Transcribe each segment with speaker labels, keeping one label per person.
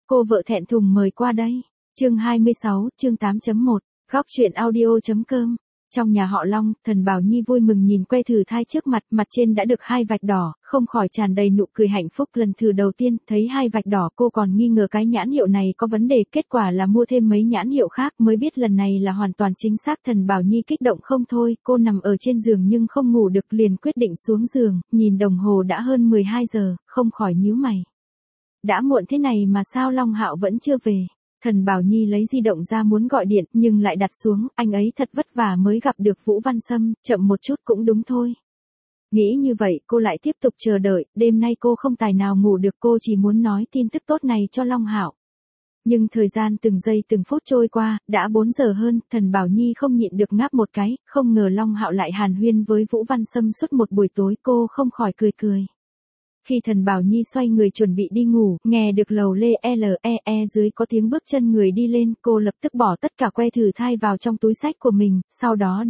Speaker 1: cô vợ thẹn thùng mời qua đây. Chương 26, chương 8.1, góc truyện audio.com. Trong nhà họ Long, Thần Bảo Nhi vui mừng nhìn que thử thai trước mặt, mặt trên đã được 2 vạch đỏ, không khỏi tràn đầy nụ cười hạnh phúc. Lần thử đầu tiên, thấy 2 vạch đỏ cô còn nghi ngờ cái nhãn hiệu này có vấn đề, kết quả là mua thêm mấy nhãn hiệu khác mới biết lần này là hoàn toàn chính xác. Thần Bảo Nhi kích động không thôi, cô nằm ở trên giường nhưng không ngủ được, liền quyết định xuống giường, nhìn đồng hồ đã hơn 12 giờ, không khỏi nhíu mày. Đã muộn thế này mà sao Long Hạo vẫn chưa về? Thần Bảo Nhi lấy di động ra muốn gọi điện, nhưng lại đặt xuống, anh ấy thật vất vả mới gặp được Vũ Văn Sâm, chậm một chút cũng đúng thôi. Nghĩ như vậy, cô lại tiếp tục chờ đợi, đêm nay cô không tài nào ngủ được, cô chỉ muốn nói tin tức tốt này cho Long Hạo. Nhưng thời gian từng giây từng phút trôi qua, đã 4 giờ hơn, Thần Bảo Nhi không nhịn được ngáp một cái, không ngờ Long Hạo lại hàn huyên với Vũ Văn Sâm suốt một buổi tối, cô không khỏi cười cười. Khi Thần Bảo Nhi xoay người chuẩn bị đi ngủ, nghe được lầu lê dưới có tiếng bước chân người đi lên, cô lập tức bỏ tất cả que thử thai vào trong túi xách của mình, sau đó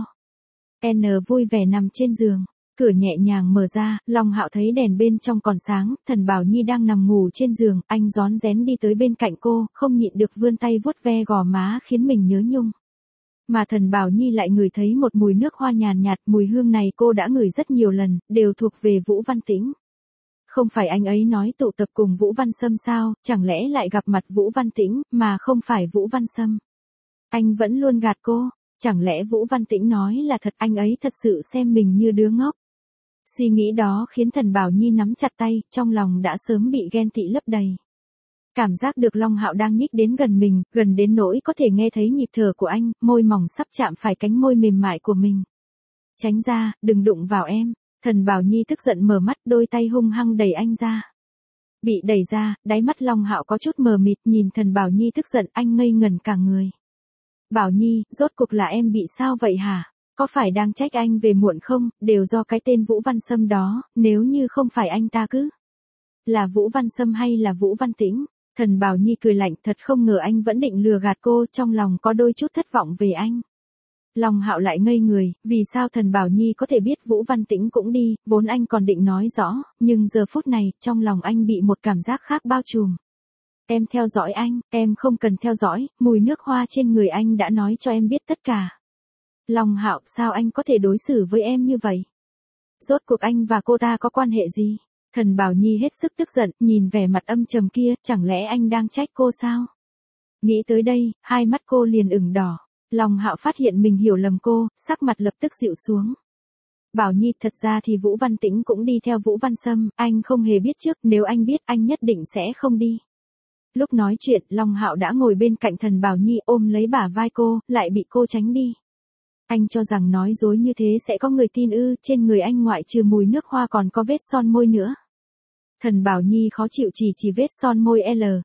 Speaker 1: vui vẻ nằm trên giường. Cửa nhẹ nhàng mở ra, Long Hạo thấy đèn bên trong còn sáng, Thần Bảo Nhi đang nằm ngủ trên giường, anh rón rén đi tới bên cạnh cô, không nhịn được vươn tay vuốt ve gò má khiến mình nhớ nhung. Mà Thần Bảo Nhi lại ngửi thấy một mùi nước hoa nhàn nhạt, mùi hương này cô đã ngửi rất nhiều lần, đều thuộc về Vũ Văn Tĩnh. Không phải anh ấy nói tụ tập cùng Vũ Văn Sâm sao, chẳng lẽ lại gặp mặt Vũ Văn Tĩnh, mà không phải Vũ Văn Sâm. Anh vẫn luôn gạt cô, chẳng lẽ Vũ Văn Tĩnh nói là thật, anh ấy thật sự xem mình như đứa ngốc. Suy nghĩ đó khiến Thần Bảo Nhi nắm chặt tay, trong lòng đã sớm bị ghen tị lấp đầy. Cảm giác được Long Hạo đang nhích đến gần mình, gần đến nỗi có thể nghe thấy nhịp thở của anh, môi mỏng sắp chạm phải cánh môi mềm mại của mình. Tránh ra, đừng đụng vào em. Thần Bảo Nhi tức giận mở mắt, đôi tay hung hăng đẩy anh ra. Bị đẩy ra, đáy mắt Long Hạo có chút mờ mịt, nhìn Thần Bảo Nhi tức giận, anh ngây ngẩn cả người. Bảo Nhi, rốt cuộc là em bị sao vậy hả? Có phải đang trách anh về muộn không? Đều do cái tên Vũ Văn Sâm đó, nếu như không phải anh ta cứ. Là Vũ Văn Sâm hay là Vũ Văn Tĩnh? Thần Bảo Nhi cười lạnh, thật không ngờ anh vẫn định lừa gạt cô, trong lòng có đôi chút thất vọng về anh. Long Hạo lại ngây người, vì sao Thần Bảo Nhi có thể biết Vũ Văn Tĩnh cũng đi, vốn anh còn định nói rõ, nhưng giờ phút này, trong lòng anh bị một cảm giác khác bao trùm. Em theo dõi anh, em không cần theo dõi, mùi nước hoa trên người anh đã nói cho em biết tất cả. Long Hạo, sao anh có thể đối xử với em như vậy? Rốt cuộc anh và cô ta có quan hệ gì? Thần Bảo Nhi hết sức tức giận, nhìn vẻ mặt âm trầm kia, chẳng lẽ anh đang trách cô sao? Nghĩ tới đây, hai mắt cô liền ửng đỏ. Long Hạo phát hiện mình hiểu lầm cô, sắc mặt lập tức dịu xuống. Bảo Nhi, thật ra thì Vũ Văn Tĩnh cũng đi theo Vũ Văn Sâm, anh không hề biết trước, nếu anh biết anh nhất định sẽ không đi. Lúc nói chuyện, Long Hạo đã ngồi bên cạnh Thần Bảo Nhi ôm lấy bả vai cô, lại bị cô tránh đi. Anh cho rằng nói dối như thế sẽ có người tin ư, trên người anh ngoại trừ mùi nước hoa còn có vết son môi nữa. Thần Bảo Nhi khó chịu chỉ vết son môi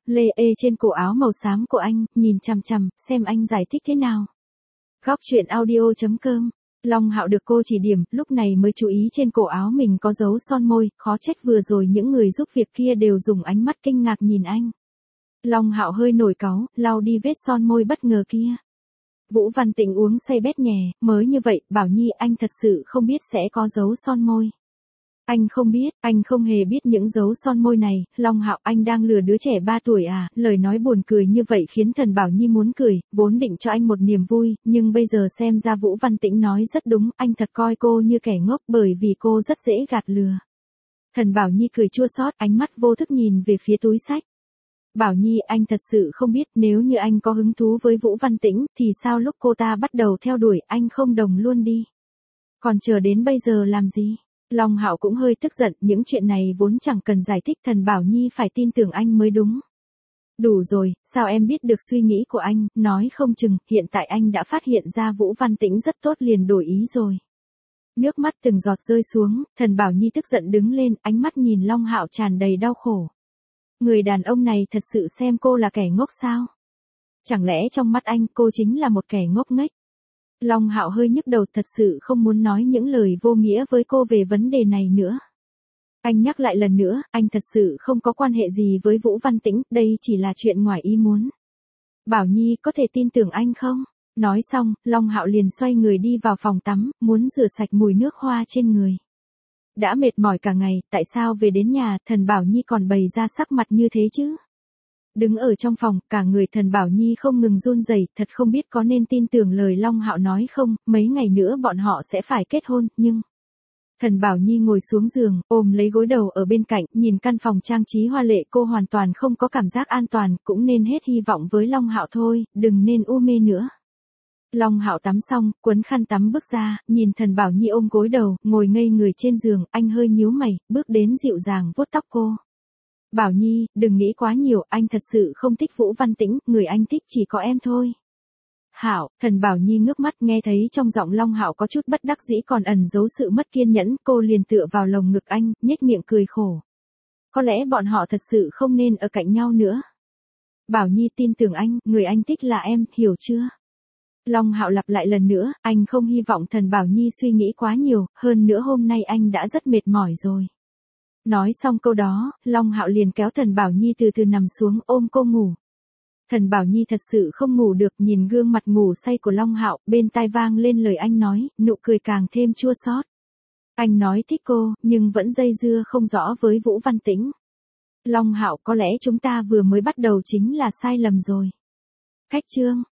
Speaker 1: trên cổ áo màu xám của anh, nhìn chằm chằm, xem anh giải thích thế nào. Góc truyện audio.com. Long Hạo được cô chỉ điểm, lúc này mới chú ý trên cổ áo mình có dấu son môi, khó trách vừa rồi những người giúp việc kia đều dùng ánh mắt kinh ngạc nhìn anh. Long Hạo hơi nổi cáu, lau đi vết son môi bất ngờ kia. Vũ Văn Tĩnh uống say bét nhè, mới như vậy, Bảo Nhi, anh thật sự không biết sẽ có dấu son môi. Anh không biết, anh không hề biết những dấu son môi này, Long Hạo, anh đang lừa đứa trẻ 3 tuổi à? Lời nói buồn cười như vậy khiến Thần Bảo Nhi muốn cười, vốn định cho anh một niềm vui, nhưng bây giờ xem ra Vũ Văn Tĩnh nói rất đúng, anh thật coi cô như kẻ ngốc bởi vì cô rất dễ gạt lừa. Thần Bảo Nhi cười chua xót, ánh mắt vô thức nhìn về phía túi xách. Bảo Nhi, anh thật sự không biết, nếu như anh có hứng thú với Vũ Văn Tĩnh, thì sao lúc cô ta bắt đầu theo đuổi, anh không đồng luôn đi. Còn chờ đến bây giờ làm gì? Long Hạo cũng hơi tức giận, những chuyện này vốn chẳng cần giải thích, Thần Bảo Nhi phải tin tưởng anh mới đúng. Đủ rồi, sao em biết được suy nghĩ của anh, nói không chừng, hiện tại anh đã phát hiện ra Vũ Văn Tĩnh rất tốt liền đổi ý rồi. Nước mắt từng giọt rơi xuống, Thần Bảo Nhi tức giận đứng lên, ánh mắt nhìn Long Hạo tràn đầy đau khổ. Người đàn ông này thật sự xem cô là kẻ ngốc sao? Chẳng lẽ trong mắt anh cô chính là một kẻ ngốc nghếch? Long Hạo hơi nhức đầu, thật sự không muốn nói những lời vô nghĩa với cô về vấn đề này nữa. Anh nhắc lại lần nữa, anh thật sự không có quan hệ gì với Vũ Văn Tĩnh, đây chỉ là chuyện ngoài ý muốn. Bảo Nhi, có thể tin tưởng anh không? Nói xong, Long Hạo liền xoay người đi vào phòng tắm, muốn rửa sạch mùi nước hoa trên người. Đã mệt mỏi cả ngày, tại sao về đến nhà, Thần Bảo Nhi còn bày ra sắc mặt như thế chứ? Đứng ở trong phòng, cả người Thần Bảo Nhi không ngừng run rẩy, thật không biết có nên tin tưởng lời Long Hạo nói không, mấy ngày nữa bọn họ sẽ phải kết hôn, nhưng... Thần Bảo Nhi ngồi xuống giường, ôm lấy gối đầu ở bên cạnh, nhìn căn phòng trang trí hoa lệ, cô hoàn toàn không có cảm giác an toàn, cũng nên hết hy vọng với Long Hạo thôi, đừng nên u mê nữa. Long Hạo tắm xong, quấn khăn tắm bước ra, nhìn Thần Bảo Nhi ôm gối đầu, ngồi ngây người trên giường, anh hơi nhíu mày, bước đến dịu dàng vuốt tóc cô. Bảo Nhi, đừng nghĩ quá nhiều, anh thật sự không thích Vũ Văn Tĩnh, người anh thích chỉ có em thôi. Hạo, Thần Bảo Nhi ngước mắt nghe thấy trong giọng Long Hạo có chút bất đắc dĩ còn ẩn giấu sự mất kiên nhẫn, cô liền tựa vào lồng ngực anh, nhếch miệng cười khổ. Có lẽ bọn họ thật sự không nên ở cạnh nhau nữa. Bảo Nhi tin tưởng anh, người anh thích là em, hiểu chưa? Long Hạo lặp lại lần nữa, anh không hy vọng Thần Bảo Nhi suy nghĩ quá nhiều, hơn nữa hôm nay anh đã rất mệt mỏi rồi. Nói xong câu đó, Long Hạo liền kéo Thần Bảo Nhi từ từ nằm xuống ôm cô ngủ. Thần Bảo Nhi thật sự không ngủ được, nhìn gương mặt ngủ say của Long Hạo, bên tai vang lên lời anh nói, nụ cười càng thêm chua xót. Anh nói thích cô, nhưng vẫn dây dưa không rõ với Vũ Văn Tĩnh. Long Hạo, có lẽ chúng ta vừa mới bắt đầu chính là sai lầm rồi. Khách chương